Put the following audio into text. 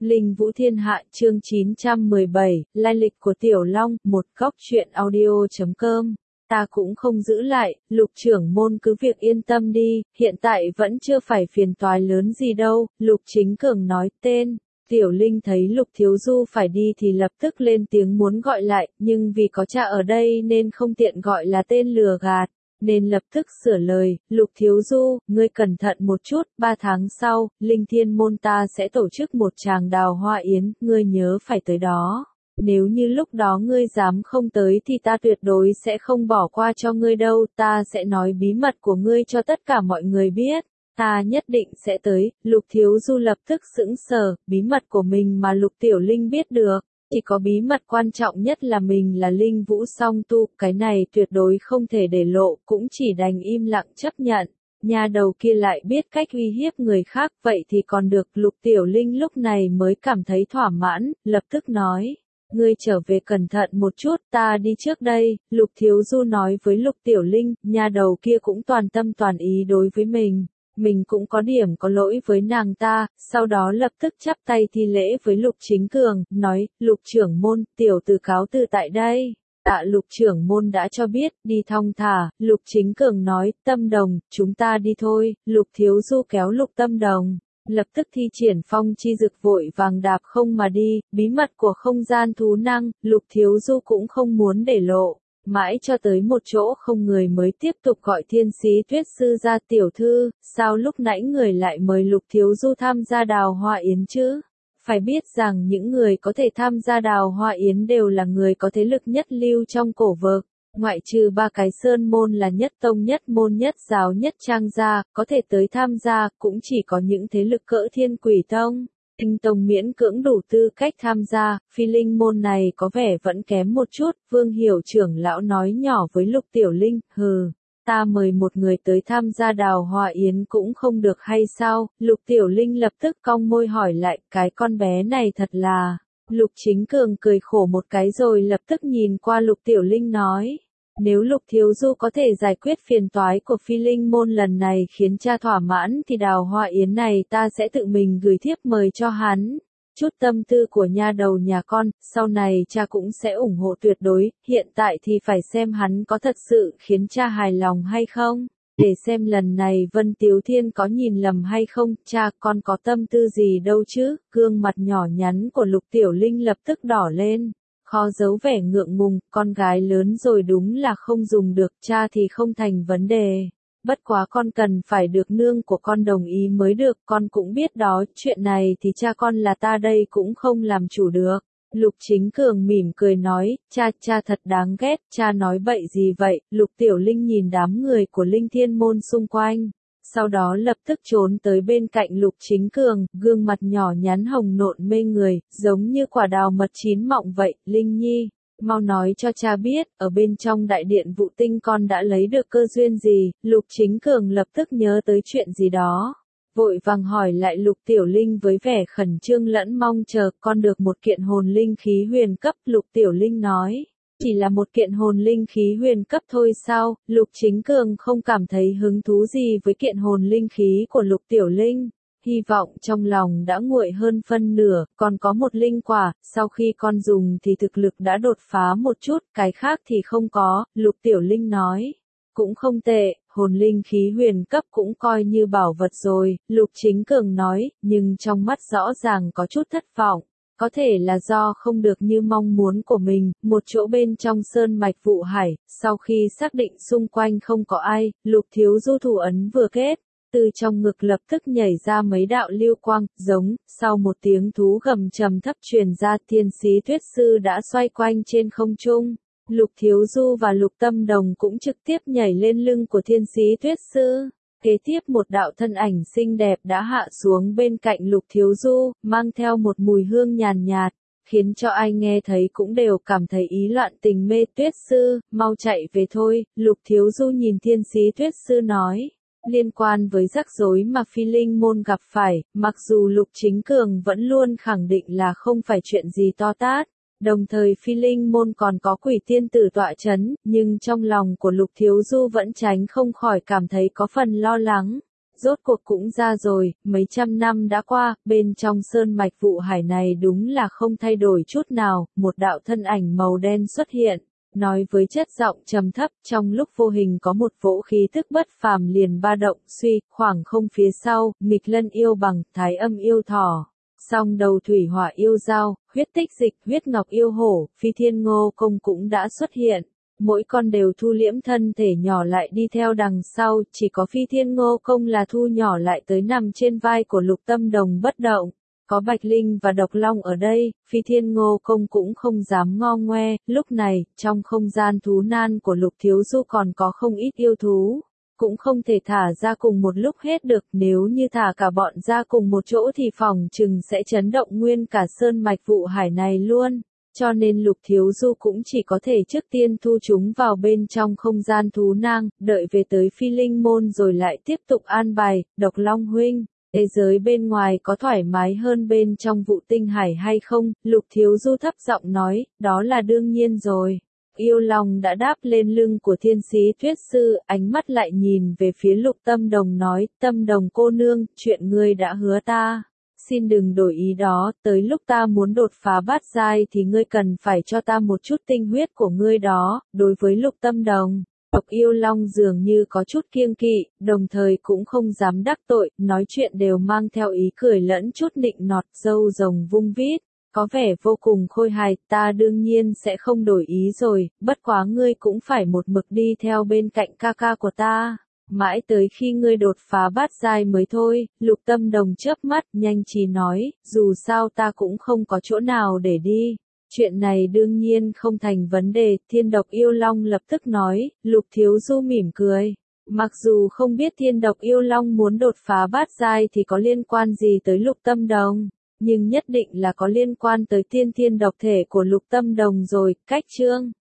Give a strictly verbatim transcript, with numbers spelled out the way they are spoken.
Linh Vũ Thiên Hạ chương chín trăm mười bảy, lai lịch của Tiểu Long, một góc truyện audio chấm com. Ta cũng không giữ lại, Lục trưởng môn cứ việc yên tâm đi, hiện tại vẫn chưa phải phiền toái lớn gì đâu, Lục Chính Cường nói tên. Tiểu Linh thấy Lục Thiếu Du phải đi thì lập tức lên tiếng muốn gọi lại, nhưng vì có cha ở đây nên không tiện gọi là tên lừa gạt. Nên lập tức sửa lời, Lục Thiếu Du, ngươi cẩn thận một chút, ba tháng sau, Linh Thiên môn ta sẽ tổ chức một tràng đào hoa yến, ngươi nhớ phải tới đó. Nếu như lúc đó ngươi dám không tới thì ta tuyệt đối sẽ không bỏ qua cho ngươi đâu, ta sẽ nói bí mật của ngươi cho tất cả mọi người biết. Ta nhất định sẽ tới, Lục Thiếu Du lập tức sững sờ, bí mật của mình mà Lục Tiểu Linh biết được. Chỉ có bí mật quan trọng nhất là mình là Linh Vũ song tu, cái này tuyệt đối không thể để lộ, cũng chỉ đành im lặng chấp nhận. Nhà đầu kia lại biết cách uy hiếp người khác, vậy thì còn được. Lục Tiểu Linh lúc này mới cảm thấy thỏa mãn, lập tức nói. Ngươi trở về cẩn thận một chút, ta đi trước đây, Lục Thiếu Du nói với Lục Tiểu Linh, nhà đầu kia cũng toàn tâm toàn ý đối với mình. Mình cũng có điểm có lỗi với nàng ta, sau đó lập tức chắp tay thi lễ với Lục Chính Cường, nói, Lục trưởng môn, tiểu tử cáo từ tại đây. Tạ Lục trưởng môn đã cho biết, đi thong thả, Lục Chính Cường nói, Tâm Đồng, chúng ta đi thôi, Lục Thiếu Du kéo Lục Tâm Đồng. Lập tức thi triển phong chi dực vội vàng đạp không mà đi, bí mật của không gian thú năng, Lục Thiếu Du cũng không muốn để lộ. Mãi cho tới một chỗ không người mới tiếp tục gọi Thiên Sĩ Tuyết Sư ra. Tiểu thư, sao lúc nãy người lại mời Lục Thiếu Du tham gia đào hoa yến chứ? Phải biết rằng những người có thể tham gia đào hoa yến đều là người có thế lực nhất lưu trong cổ vực. Ngoại trừ ba cái sơn môn là nhất tông nhất môn nhất giáo nhất trang gia, có thể tới tham gia, cũng chỉ có những thế lực cỡ Thiên Quỷ Tông. Tinh tông miễn cưỡng đủ tư cách tham gia, phi linh môn này có vẻ vẫn kém một chút, Vương Hiểu trưởng lão nói nhỏ với Lục Tiểu Linh, hừ, ta mời một người tới tham gia đào hoa yến cũng không được hay sao? Lục Tiểu Linh lập tức cong môi hỏi lại, cái con bé này thật là. Lục Chính Cường cười khổ một cái rồi lập tức nhìn qua Lục Tiểu Linh nói. Nếu Lục Thiếu Du có thể giải quyết phiền toái của phi linh môn lần này khiến cha thỏa mãn thì đào hoa yến này ta sẽ tự mình gửi thiếp mời cho hắn. Chút tâm tư của nha đầu nhà con, sau này cha cũng sẽ ủng hộ tuyệt đối, hiện tại thì phải xem hắn có thật sự khiến cha hài lòng hay không. Để xem lần này Vân Tiếu Thiên có nhìn lầm hay không, cha con có tâm tư gì đâu chứ, gương mặt nhỏ nhắn của Lục Tiểu Linh lập tức đỏ lên. Khó giấu vẻ ngượng ngùng, con gái lớn rồi đúng là không dùng được, cha thì không thành vấn đề. Bất quá con cần phải được nương của con đồng ý mới được, con cũng biết đó, chuyện này thì cha con là ta đây cũng không làm chủ được. Lục Chính Cường mỉm cười nói, cha cha thật đáng ghét, cha nói bậy gì vậy? Lục Tiểu Linh nhìn đám người của Linh Thiên môn xung quanh. Sau đó lập tức trốn tới bên cạnh Lục Chính Cường, gương mặt nhỏ nhắn hồng nộn mê người, giống như quả đào mật chín mọng vậy. Linh Nhi, mau nói cho cha biết, ở bên trong đại điện Vụ Tinh con đã lấy được cơ duyên gì? Lục Chính Cường lập tức nhớ tới chuyện gì đó, vội vàng hỏi lại Lục Tiểu Linh với vẻ khẩn trương lẫn mong chờ, con được một kiện hồn linh khí huyền cấp. Lục Tiểu Linh nói. Chỉ là một kiện hồn linh khí huyền cấp thôi sao? Lục Chính Cường không cảm thấy hứng thú gì với kiện hồn linh khí của Lục Tiểu Linh. Hy vọng trong lòng đã nguội hơn phân nửa, còn có một linh quả, sau khi con dùng thì thực lực đã đột phá một chút, cái khác thì không có, Lục Tiểu Linh nói. Cũng không tệ, hồn linh khí huyền cấp cũng coi như bảo vật rồi, Lục Chính Cường nói, nhưng trong mắt rõ ràng có chút thất vọng. Có thể là do không được như mong muốn của mình, một chỗ bên trong sơn mạch Vụ Hải, sau khi xác định xung quanh không có ai, Lục Thiếu Du thủ ấn vừa kết, từ trong ngực lập tức nhảy ra mấy đạo lưu quang, giống, sau một tiếng thú gầm trầm thấp truyền ra, Thiên Sĩ Tuyết Sư đã xoay quanh trên không trung. Lục Thiếu Du và Lục Tâm Đồng cũng trực tiếp nhảy lên lưng của Thiên Sĩ Tuyết Sư. Kế tiếp một đạo thân ảnh xinh đẹp đã hạ xuống bên cạnh Lục Thiếu Du, mang theo một mùi hương nhàn nhạt, khiến cho ai nghe thấy cũng đều cảm thấy ý loạn tình mê. Tuyết Sư, mau chạy về thôi, Lục Thiếu Du nhìn Thiên Sĩ Tuyết Sư nói. Liên quan với rắc rối mà phi linh môn gặp phải, mặc dù Lục Chính Cường vẫn luôn khẳng định là không phải chuyện gì to tát. Đồng thời phi linh môn còn có quỷ tiên tử tọa chấn, nhưng trong lòng của Lục Thiếu Du vẫn tránh không khỏi cảm thấy có phần lo lắng. rốt cuộc cũng ra rồi, mấy trăm năm đã qua, bên trong sơn mạch vụ hải này đúng là không thay đổi chút nào, một đạo thân ảnh màu đen xuất hiện, nói với chất giọng trầm thấp, trong lúc vô hình có một vỗ khí tức bất phàm liền ba động, suy, khoảng không phía sau, nghịch lân yêu bằng, thái âm yêu thỏ. Song đầu thủy hỏa yêu dao, huyết tích dịch, huyết ngọc yêu hổ, phi thiên ngô công cũng đã xuất hiện. Mỗi con đều thu liễm thân thể nhỏ lại đi theo đằng sau, chỉ có phi thiên ngô công là thu nhỏ lại tới nằm trên vai của Lục Tâm Đồng bất động. Có Bạch Linh và Độc Long ở đây, phi thiên ngô công cũng không dám ngo ngoe, lúc này, trong không gian thú nan của Lục Thiếu Du còn có không ít yêu thú. Cũng không thể thả ra cùng một lúc hết được, nếu như thả cả bọn ra cùng một chỗ thì phòng chừng sẽ chấn động nguyên cả sơn mạch vụ hải này luôn. Cho nên Lục Thiếu Du cũng chỉ có thể trước tiên thu chúng vào bên trong không gian thú nang, đợi về tới phi linh môn rồi lại tiếp tục an bài. Độc Long huynh, thế giới bên ngoài có thoải mái hơn bên trong vụ tinh hải hay không? Lục Thiếu Du thấp giọng nói, đó là đương nhiên rồi. Yêu Long đã đáp lên lưng của thiên sĩ thuyết sư, ánh mắt lại nhìn về phía Lục Tâm Đồng nói, Tâm Đồng cô nương, chuyện ngươi đã hứa ta. Xin đừng đổi ý đó, tới lúc ta muốn đột phá bát giai thì ngươi cần phải cho ta một chút tinh huyết của ngươi đó. Đối với Lục Tâm Đồng, Độc Yêu Long dường như có chút kiêng kỵ, đồng thời cũng không dám đắc tội, nói chuyện đều mang theo ý cười lẫn chút nịnh nọt, râu rồng vung vít. Có vẻ vô cùng khôi hài, ta đương nhiên sẽ không đổi ý rồi, bất quá ngươi cũng phải một mực đi theo bên cạnh ca ca của ta. Mãi tới khi ngươi đột phá bát giai mới thôi. Lục Tâm Đồng chớp mắt, nhanh trí nói, dù sao ta cũng không có chỗ nào để đi. Chuyện này đương nhiên không thành vấn đề, Thiên Độc Yêu Long lập tức nói. Lục Thiếu Du mỉm cười. Mặc dù không biết Thiên Độc Yêu Long muốn đột phá bát giai thì có liên quan gì tới Lục Tâm Đồng, nhưng nhất định là có liên quan tới tiên thiên độc thể của Lục Tâm Đồng rồi. Cách chương